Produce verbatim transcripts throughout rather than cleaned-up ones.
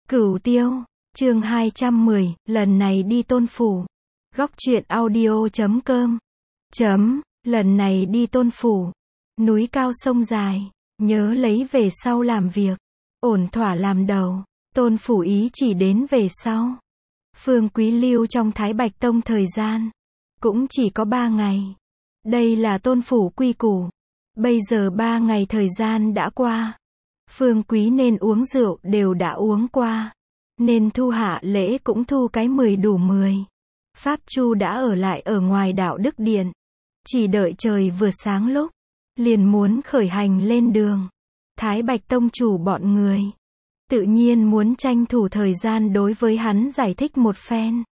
Cửu Tiêu, chương hai trăm mười, lần này đi Tôn Phủ. Góc truyện audio chấm com. Chấm, lần này đi Tôn Phủ. Núi cao sông dài, nhớ lấy về sau làm việc. Ổn thỏa làm đầu, Tôn Phủ ý chỉ đến về sau. Phương Quý lưu trong Thái Bạch Tông thời gian, cũng chỉ có ba ngày. Đây là Tôn Phủ quy củ. Bây giờ ba ngày thời gian đã qua. Phương Quý nên uống rượu đều đã uống qua. Nên thu hạ lễ cũng thu cái mười đủ mười. Pháp Chu đã ở lại ở ngoài Đạo Đức Điện. Chỉ đợi trời vừa sáng lúc, liền muốn khởi hành lên đường. Thái Bạch Tông chủ bọn người, tự nhiên muốn tranh thủ thời gian đối với hắn giải thích một phen.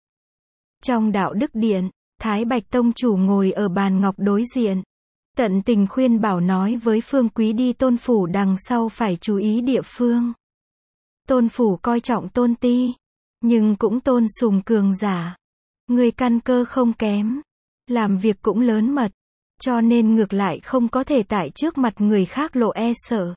Trong Đạo Đức Điện, Thái Bạch Tông chủ ngồi ở bàn ngọc đối diện. Tận tình khuyên bảo nói với Phương Quý đi Tôn Phủ đằng sau phải chú ý địa phương. Tôn Phủ coi trọng tôn ti, nhưng cũng tôn sùng cường giả. Người căn cơ không kém, làm việc cũng lớn mật, cho nên ngược lại không có thể tại trước mặt người khác lộ e sợ.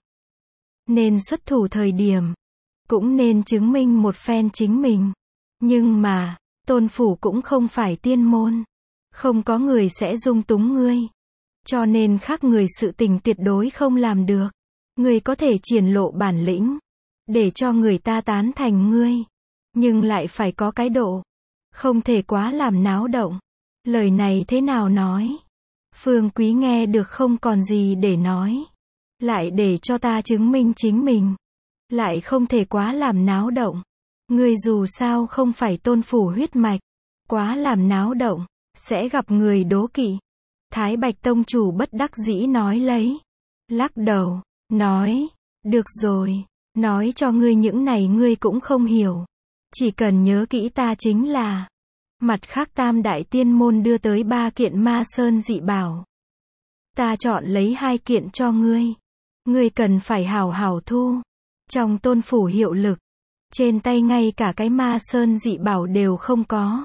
Nên xuất thủ thời điểm, cũng nên chứng minh một phen chính mình. Nhưng mà, Tôn Phủ cũng không phải tiên môn, không có người sẽ dung túng ngươi. Cho nên khác người sự tình tuyệt đối không làm được. Ngươi có thể triển lộ bản lĩnh, để cho người ta tán thành ngươi. Nhưng lại phải có cái độ. Không thể quá làm náo động. Lời này thế nào nói? Phương Quý nghe được không còn gì để nói. Lại để cho ta chứng minh chính mình. Lại không thể quá làm náo động. Ngươi dù sao không phải Tôn Phủ huyết mạch. Quá làm náo động, sẽ gặp người đố kỵ. Thái Bạch Tông chủ bất đắc dĩ nói lấy. Lắc đầu, nói, được rồi, nói cho ngươi những này ngươi cũng không hiểu. Chỉ cần nhớ kỹ ta chính là. Mặt khác tam đại tiên môn đưa tới ba kiện ma sơn dị bảo. Ta chọn lấy hai kiện cho ngươi. Ngươi cần phải hào hào thu. Trong Tôn Phủ hiệu lực. Trên tay ngay cả cái ma sơn dị bảo đều không có.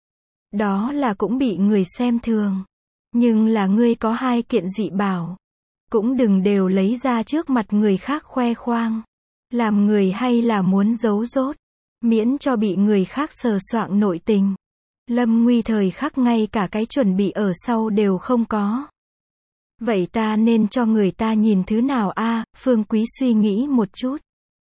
Đó là cũng bị người xem thường. Nhưng là ngươi có hai kiện dị bảo. Cũng đừng đều lấy ra trước mặt người khác khoe khoang. Làm người hay là muốn giấu rốt. Miễn cho bị người khác sờ soạng nội tình. Lâm nguy thời khắc ngay cả cái chuẩn bị ở sau đều không có. Vậy ta nên cho người ta nhìn thứ nào a? À, Phương Quý suy nghĩ một chút.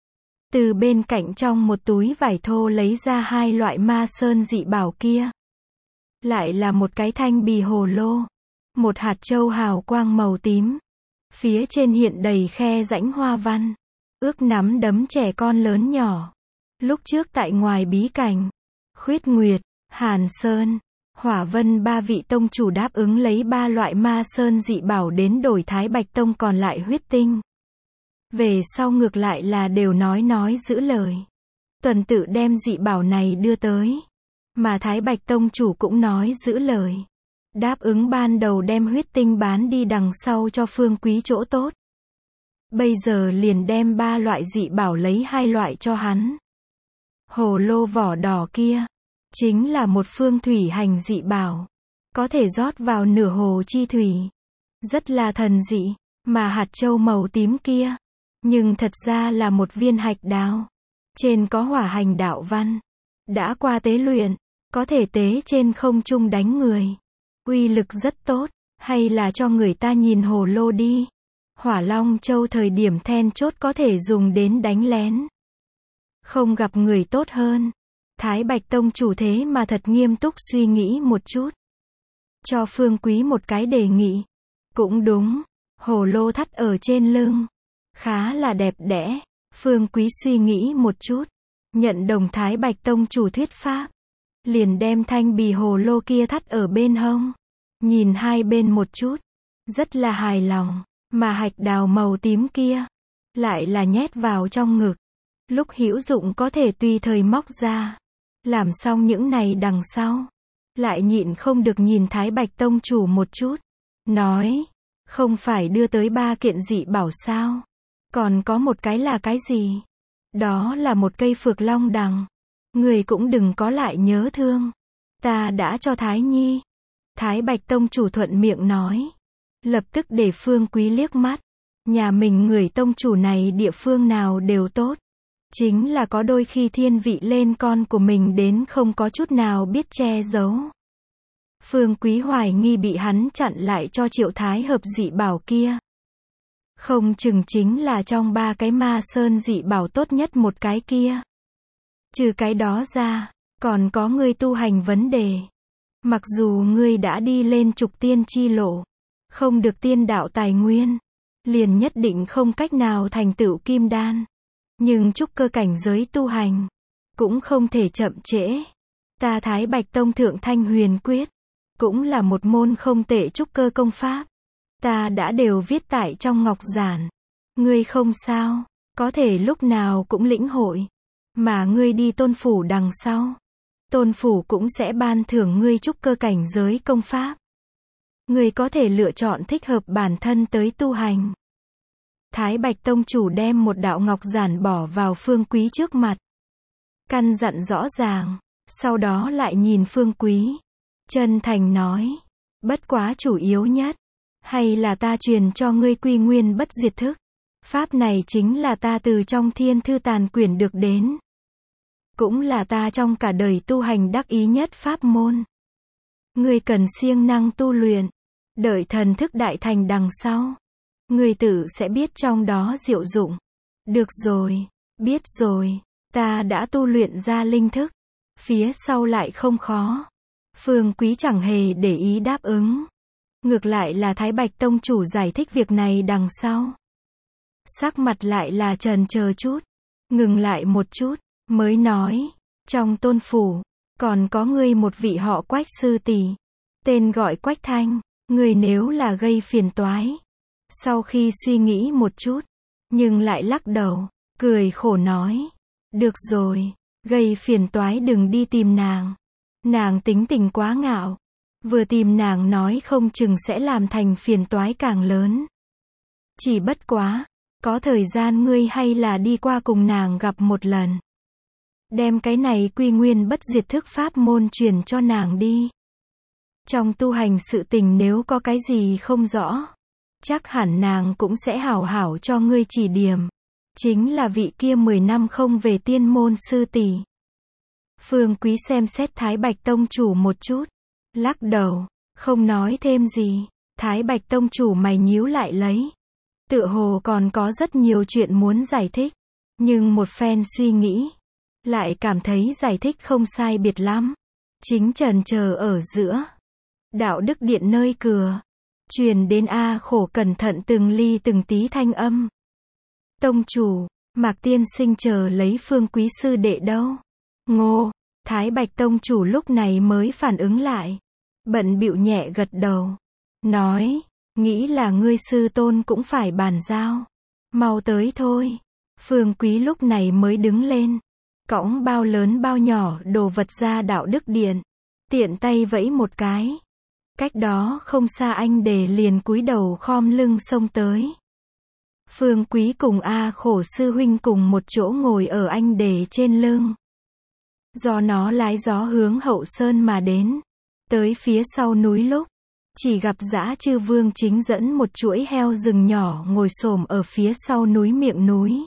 Từ bên cạnh trong một túi vải thô lấy ra hai loại ma sơn dị bảo kia. Lại là một cái thanh bì hồ lô. Một hạt châu hào quang màu tím. Phía trên hiện đầy khe rãnh hoa văn. Ước nắm đấm trẻ con lớn nhỏ. Lúc trước tại ngoài bí cảnh, Khuyết Nguyệt, Hàn Sơn, Hỏa Vân ba vị tông chủ đáp ứng lấy ba loại ma sơn dị bảo đến đổi Thái Bạch Tông còn lại huyết tinh. Về sau ngược lại là đều nói nói giữ lời. Tuần tự đem dị bảo này đưa tới. Mà Thái Bạch Tông chủ cũng nói giữ lời. Đáp ứng ban đầu đem huyết tinh bán đi đằng sau cho Phương Quý chỗ tốt. Bây giờ liền đem ba loại dị bảo lấy hai loại cho hắn. Hồ lô vỏ đỏ kia, chính là một phương thủy hành dị bảo. Có thể rót vào nửa hồ chi thủy. Rất là thần dị, mà hạt châu màu tím kia. Nhưng thật ra là một viên hạch đào. Trên có hỏa hành đạo văn. Đã qua tế luyện, có thể tế trên không trung đánh người. Uy lực rất tốt, hay là cho người ta nhìn hồ lô đi. Hỏa Long Châu thời điểm then chốt có thể dùng đến đánh lén. Không gặp người tốt hơn. Thái Bạch Tông chủ thế mà thật nghiêm túc suy nghĩ một chút. Cho Phương Quý một cái đề nghị. Cũng đúng, hồ lô thắt ở trên lưng. Khá là đẹp đẽ. Phương Quý suy nghĩ một chút. Nhận đồng Thái Bạch Tông chủ thuyết pháp. Liền đem thanh bì hồ lô kia thắt ở bên hông. Nhìn hai bên một chút. Rất là hài lòng. Mà hạch đào màu tím kia. Lại là nhét vào trong ngực. Lúc hữu dụng có thể tùy thời móc ra. Làm xong những này đằng sau. Lại nhịn không được nhìn Thái Bạch Tông chủ một chút. Nói. Không phải đưa tới ba kiện dị bảo sao. Còn có một cái là cái gì? Đó là một cây phược long đằng. Người cũng đừng có lại nhớ thương. Ta đã cho Thái Nhi. Thái Bạch Tông chủ thuận miệng nói. Lập tức để Phương Quý liếc mắt. Nhà mình người tông chủ này địa phương nào đều tốt. Chính là có đôi khi thiên vị lên con của mình đến không có chút nào biết che giấu. Phương Quý hoài nghi bị hắn chặn lại cho Triệu Thái Hợp dị bảo kia. Không chừng chính là trong ba cái ma sơn dị bảo tốt nhất một cái kia. Trừ cái đó ra, còn có ngươi tu hành vấn đề. Mặc dù ngươi đã đi lên trục tiên chi lộ, không được tiên đạo tài nguyên, liền nhất định không cách nào thành tựu kim đan. Nhưng trúc cơ cảnh giới tu hành, cũng không thể chậm trễ. Ta Thái Bạch Tông Thượng Thanh Huyền Quyết, cũng là một môn không tệ trúc cơ công pháp. Ta đã đều viết tại trong ngọc giản. Ngươi không sao, có thể lúc nào cũng lĩnh hội. Mà ngươi đi tôn phủ đằng sau, tôn phủ cũng sẽ ban thưởng ngươi trúc cơ cảnh giới công pháp. Ngươi có thể lựa chọn thích hợp bản thân tới tu hành. Thái Bạch Tông chủ đem một đạo ngọc giản bỏ vào Phương Quý trước mặt. Căn dặn rõ ràng, sau đó lại nhìn Phương Quý. Chân thành nói, bất quá chủ yếu nhất, hay là ta truyền cho ngươi quy nguyên bất diệt thức. Pháp này chính là ta từ trong thiên thư tàn quyển được đến. Cũng là ta trong cả đời tu hành đắc ý nhất pháp môn. Ngươi cần siêng năng tu luyện, đợi thần thức đại thành đằng sau. Ngươi tự sẽ biết trong đó diệu dụng. Được rồi, biết rồi, ta đã tu luyện ra linh thức. Phía sau lại không khó. Phương Quý chẳng hề để ý đáp ứng. Ngược lại là Thái Bạch Tông chủ giải thích việc này đằng sau. Sắc mặt lại là chần chờ chút. Ngừng lại một chút, mới nói. Trong tôn phủ, còn có ngươi một vị họ Quách sư tỷ. Tên gọi Quách Thanh. Ngươi nếu là gây phiền toái. Sau khi suy nghĩ một chút, nhưng lại lắc đầu, cười khổ nói. Được rồi, gây phiền toái đừng đi tìm nàng. Nàng tính tình quá ngạo. Vừa tìm nàng nói không chừng sẽ làm thành phiền toái càng lớn. Chỉ bất quá, có thời gian ngươi hay là đi qua cùng nàng gặp một lần. Đem cái này quy nguyên bất diệt thức pháp môn truyền cho nàng đi. Trong tu hành sự tình nếu có cái gì không rõ, chắc hẳn nàng cũng sẽ hảo hảo cho ngươi chỉ điểm. Chính là vị kia mười năm không về tiên môn sư tỷ. Phương Quý xem xét Thái Bạch Tông chủ một chút, lắc đầu, không nói thêm gì. Thái Bạch Tông chủ mày nhíu lại lấy. Tựa hồ còn có rất nhiều chuyện muốn giải thích, nhưng một phen suy nghĩ, lại cảm thấy giải thích không sai biệt lắm. Chính chần chờ ở giữa, đạo đức điện nơi cửa, truyền đến A Khổ cẩn thận từng ly từng tí thanh âm. Tông chủ, Mạc tiên sinh chờ lấy Phương Quý sư đệ đâu? Ngô, Thái Bạch Tông chủ lúc này mới phản ứng lại. Bận bịu nhẹ gật đầu. Nói, nghĩ là ngươi sư tôn cũng phải bàn giao. Mau tới thôi. Phương Quý lúc này mới đứng lên. Cõng bao lớn bao nhỏ đồ vật ra đạo đức điện. Tiện tay vẫy một cái. Cách đó không xa anh Đề liền cúi đầu khom lưng xông tới. Phương Quý cùng A Khổ sư huynh cùng một chỗ ngồi ở anh Đề trên lưng. Do nó lái gió hướng Hậu Sơn mà đến. Tới phía sau núi lúc, chỉ gặp Dã Chư Vương chính dẫn một chuỗi heo rừng nhỏ ngồi xổm ở phía sau núi miệng núi.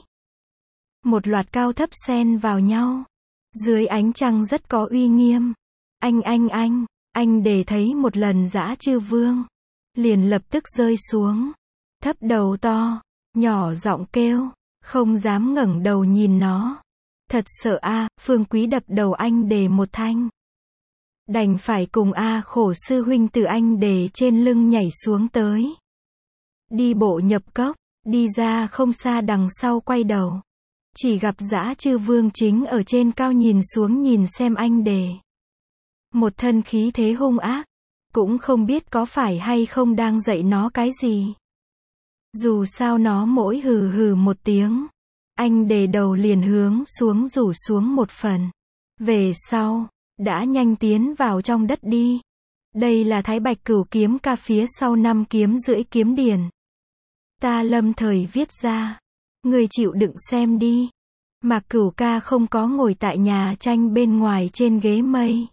Một loạt cao thấp xen vào nhau. Dưới ánh trăng rất có uy nghiêm. Anh anh anh, anh Đề thấy một lần Dã Chư Vương, liền lập tức rơi xuống. Thấp đầu to, nhỏ giọng kêu, không dám ngẩng đầu nhìn nó. Thật sợ a, Phương Quý đập đầu anh Đề một thanh. Đành phải cùng A Khổ sư huynh từ anh Đề trên lưng nhảy xuống tới. Đi bộ nhập cốc, đi ra không xa đằng sau quay đầu. Chỉ gặp Dã Chư Vương chính ở trên cao nhìn xuống nhìn xem anh Đề. Một thân khí thế hung ác, cũng không biết có phải hay không đang dạy nó cái gì. Dù sao nó mỗi hừ hừ một tiếng, anh Đề đầu liền hướng xuống rủ xuống một phần. Về sau, đã nhanh tiến vào trong đất đi. Đây là Thái Bạch Cửu kiếm ca phía sau năm kiếm rưỡi kiếm điển. Ta lâm thời viết ra. Người chịu đựng xem đi. Mạc Cửu ca không có ngồi tại nhà tranh bên ngoài trên ghế mây,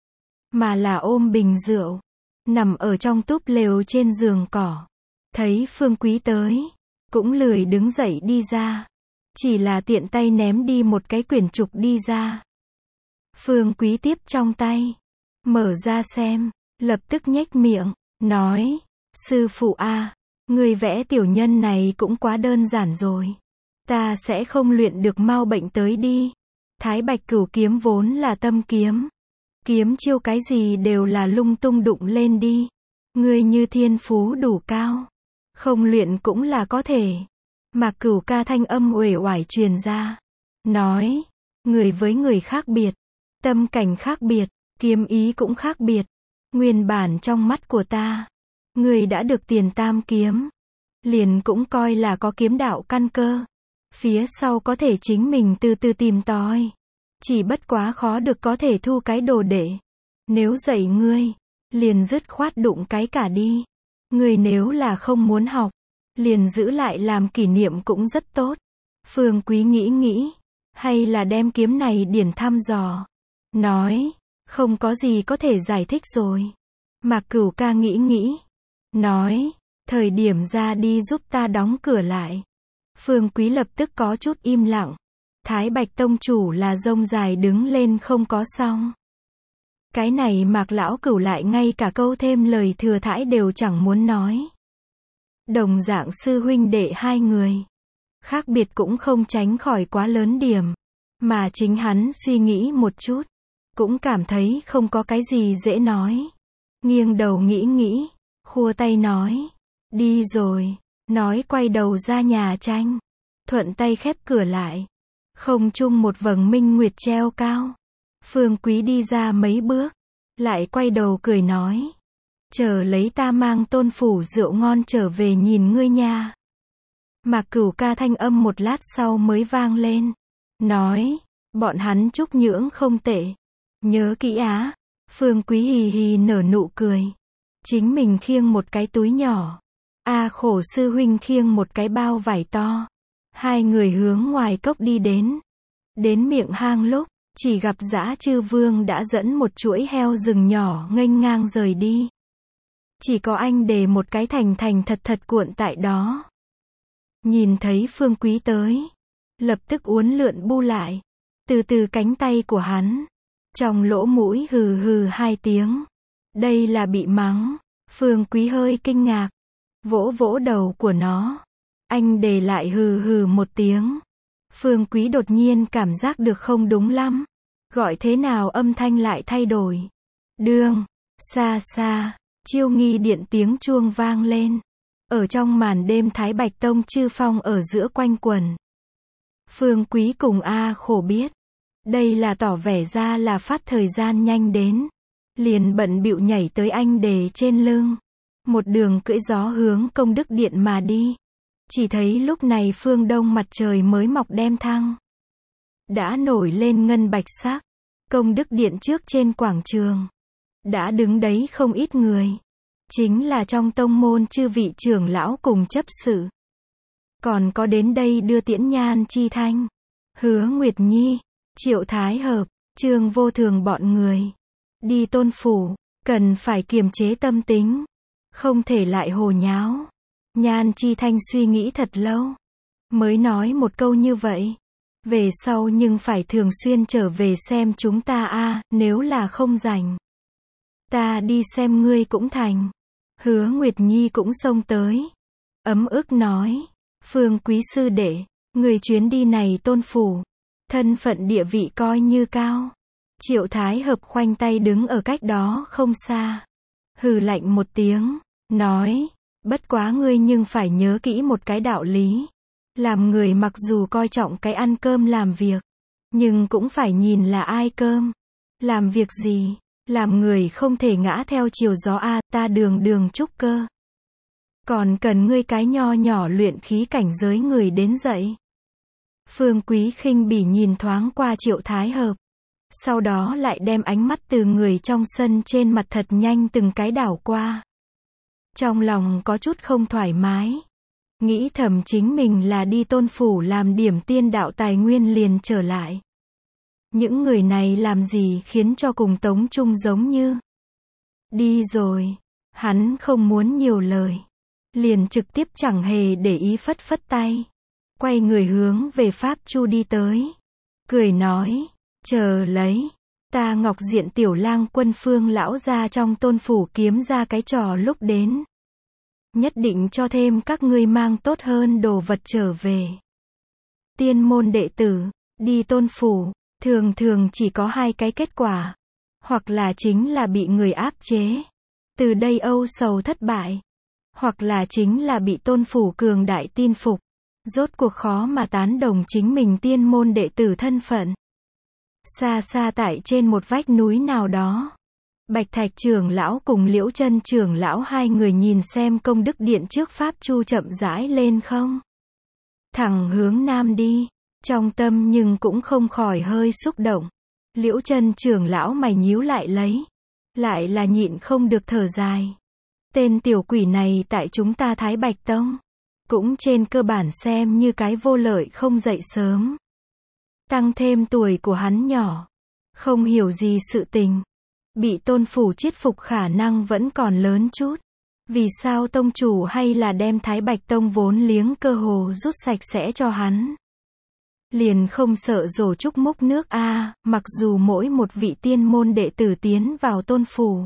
mà là ôm bình rượu, nằm ở trong túp lều trên giường cỏ. Thấy Phương Quý tới, cũng lười đứng dậy đi ra. chỉ là tiện tay ném đi một cái quyển trục đi ra. Phương Quý tiếp trong tay, mở ra xem, lập tức nhếch miệng, nói, sư phụ a, người vẽ tiểu nhân này cũng quá đơn giản rồi. Ta sẽ không luyện được mau bệnh tới đi. Thái Bạch Cửu kiếm vốn là tâm kiếm. Kiếm chiêu cái gì đều là lung tung đụng lên đi. Ngươi như thiên phú đủ cao, không luyện cũng là có thể. Mạc Cửu Ca thanh âm uể oải truyền ra, nói, người với người khác biệt, tâm cảnh khác biệt, kiếm ý cũng khác biệt. Nguyên bản trong mắt của ta, người đã được tiền tam kiếm, liền cũng coi là có kiếm đạo căn cơ. Phía sau có thể chính mình từ từ tìm tòi. Chỉ bất quá khó được có thể thu cái đồ đệ. Nếu dạy ngươi, liền dứt khoát đụng cái cả đi. Ngươi nếu là không muốn học, liền giữ lại làm kỷ niệm cũng rất tốt. Phương Quý nghĩ nghĩ, hay là đem kiếm này điển thăm dò. Nói, không có gì có thể giải thích rồi. Mạc Cửu Ca nghĩ nghĩ, nói, thời điểm ra đi giúp ta đóng cửa lại. Phương Quý lập tức có chút im lặng. Thái Bạch Tông chủ là rông dài đứng lên không có xong. Cái này Mạc lão cửu lại ngay cả câu thêm lời thừa thãi đều chẳng muốn nói. Đồng dạng sư huynh đệ hai người, khác biệt cũng không tránh khỏi quá lớn điểm. Mà chính hắn suy nghĩ một chút, cũng cảm thấy không có cái gì dễ nói. Nghiêng đầu nghĩ nghĩ, khua tay nói, đi rồi. Nói quay đầu ra nhà tranh, thuận tay khép cửa lại. Không trung một vầng minh nguyệt treo cao. Phương Quý đi ra mấy bước, lại quay đầu cười nói, chờ lấy ta mang tôn phủ rượu ngon trở về nhìn ngươi nha. Mạc Cửu Ca thanh âm một lát sau mới vang lên, nói, bọn hắn chúc nhưỡng không tệ. Nhớ kỹ á. Phương Quý hì hì nở nụ cười. Chính mình khiêng một cái túi nhỏ. A Khổ sư huynh khiêng một cái bao vải to. Hai người hướng ngoài cốc đi đến. Đến miệng hang lúc, chỉ gặp Dã Chư Vương đã dẫn một chuỗi heo rừng nhỏ nghênh ngang rời đi. Chỉ có anh Đề một cái thành thành thật thật cuộn tại đó. Nhìn thấy Phương Quý tới, lập tức uốn lượn bu lại, từ từ cánh tay của hắn, trong lỗ mũi hừ hừ hai tiếng. Đây là bị mắng. Phương Quý hơi kinh ngạc, vỗ vỗ đầu của nó. Anh Đề lại hừ hừ một tiếng. Phương Quý đột nhiên cảm giác được không đúng lắm. Gọi thế nào âm thanh lại thay đổi. Đương, xa xa, chiêu nghi điện tiếng chuông vang lên. Ở trong màn đêm Thái Bạch Tông chư phong ở giữa quanh quần. Phương Quý cùng A Khổ biết. Đây là tỏ vẻ ra là phát thời gian nhanh đến. Liền bận bịu nhảy tới anh Đề trên lưng. Một đường cưỡi gió hướng công đức điện mà đi. Chỉ thấy lúc này phương đông mặt trời mới mọc đem thăng. Đã nổi lên ngân bạch sắc. Công đức điện trước trên quảng trường. Đã đứng đấy không ít người. Chính là trong tông môn chư vị trưởng lão cùng chấp sự. Còn có đến đây đưa tiễn Nhan Chi Thanh, Hứa Nguyệt Nhi, Triệu Thái Hợp, Trương Vô Thường bọn người. Đi tôn phủ, cần phải kiềm chế tâm tính. Không thể lại hồ nháo. Nhan Chi Thanh suy nghĩ thật lâu. Mới nói một câu như vậy. Về sau nhưng phải thường xuyên trở về xem chúng ta a, nếu là không rảnh. Ta đi xem ngươi cũng thành. Hứa Nguyệt Nhi cũng xông tới. Ấm ức nói. Phương Quý sư đệ, người chuyến đi này tôn phủ. Thân phận địa vị coi như cao. Triệu Thái Hợp khoanh tay đứng ở cách đó không xa. Hừ lạnh một tiếng, nói. Bất quá ngươi nhưng phải nhớ kỹ một cái đạo lý. Làm người mặc dù coi trọng cái ăn cơm làm việc, nhưng cũng phải nhìn là ai cơm. Làm việc gì, làm người không thể ngã theo chiều gió a, ta đường đường trúc cơ. Còn cần ngươi cái nho nhỏ luyện khí cảnh giới người đến dậy. Phương Quý khinh bỉ nhìn thoáng qua Triệu Thái Hợp. Sau đó lại đem ánh mắt từ người trong sân trên mặt thật nhanh từng cái đảo qua. Trong lòng có chút không thoải mái. Nghĩ thầm chính mình là đi tôn phủ làm điểm tiên đạo tài nguyên liền trở lại. Những người này làm gì khiến cho cùng Tống Trung giống như. Đi rồi. Hắn không muốn nhiều lời. Liền trực tiếp chẳng hề để ý phất phất tay. quay người hướng về Pháp Chu đi tới. Cười nói, chờ lấy, ta Ngọc Diện tiểu lang Quân Phương lão ra trong tôn phủ kiếm ra cái trò lúc đến. Nhất định cho thêm các ngươi mang tốt hơn đồ vật trở về. Tiên môn đệ tử, đi tôn phủ, thường thường chỉ có hai cái kết quả. Hoặc là chính là bị người áp chế. Từ đây âu sầu thất bại. Hoặc là chính là bị tôn phủ cường đại tin phục. Rốt cuộc khó mà tán đồng chính mình tiên môn đệ tử thân phận. Xa xa tại trên một vách núi nào đó. Bạch Thạch trưởng lão cùng Liễu Chân trưởng lão hai người nhìn xem công đức điện trước Pháp Chu chậm rãi lên không. Thẳng hướng nam đi. Trong tâm nhưng cũng không khỏi hơi xúc động. Liễu Chân trưởng lão mày nhíu lại lấy. Lại là nhịn không được thở dài. Tên tiểu quỷ này tại chúng ta Thái Bạch Tông. Cũng trên cơ bản xem như cái vô lợi không dậy sớm. Tăng thêm tuổi của hắn nhỏ. Không hiểu gì sự tình. Bị tôn phủ chiết phục khả năng vẫn còn lớn chút. Vì sao tông chủ hay là đem Thái Bạch Tông vốn liếng cơ hồ rút sạch sẽ cho hắn. Liền không sợ rổ trúc múc nước a à, mặc dù mỗi một vị tiên môn đệ tử tiến vào tôn phủ.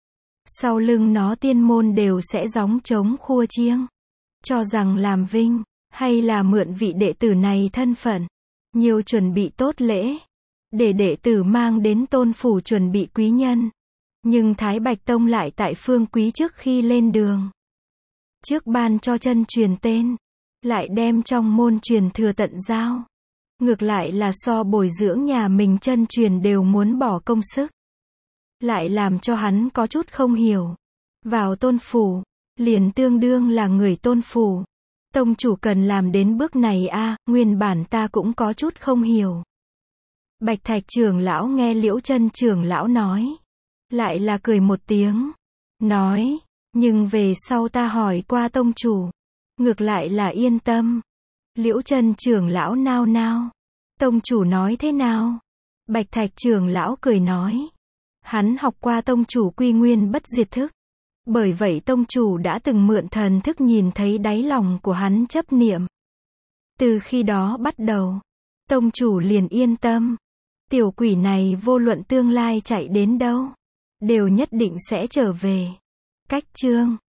Sau lưng nó tiên môn đều sẽ gióng trống khua chiêng. Cho rằng làm vinh, hay là mượn vị đệ tử này thân phận. Nhiều chuẩn bị tốt lễ. Để đệ tử mang đến tôn phủ chuẩn bị quý nhân. Nhưng Thái Bạch Tông lại tại phương quý trước khi lên đường. Trước ban cho chân truyền tên. Lại đem trong môn truyền thừa tận giao. Ngược lại là so bồi dưỡng nhà mình chân truyền đều muốn bỏ công sức. Lại làm cho hắn có chút không hiểu. Vào tôn phủ, liền tương đương là người tôn phủ. Tông chủ cần làm đến bước này a à, nguyên bản ta cũng có chút không hiểu. Bạch Thạch trưởng lão nghe Liễu Chân trưởng lão nói. Lại là cười một tiếng. Nói, nhưng về sau ta hỏi qua tông chủ. Ngược lại là yên tâm. Liễu Chân trưởng lão nao nao. Tông chủ nói thế nào? Bạch Thạch trưởng lão cười nói. Hắn học qua tông chủ quy nguyên bất diệt thức. Bởi vậy tông chủ đã từng mượn thần thức nhìn thấy đáy lòng của hắn chấp niệm. Từ khi đó bắt đầu, tông chủ liền yên tâm. Tiểu quỷ này vô luận tương lai chạy đến đâu, đều nhất định sẽ trở về. Cách chương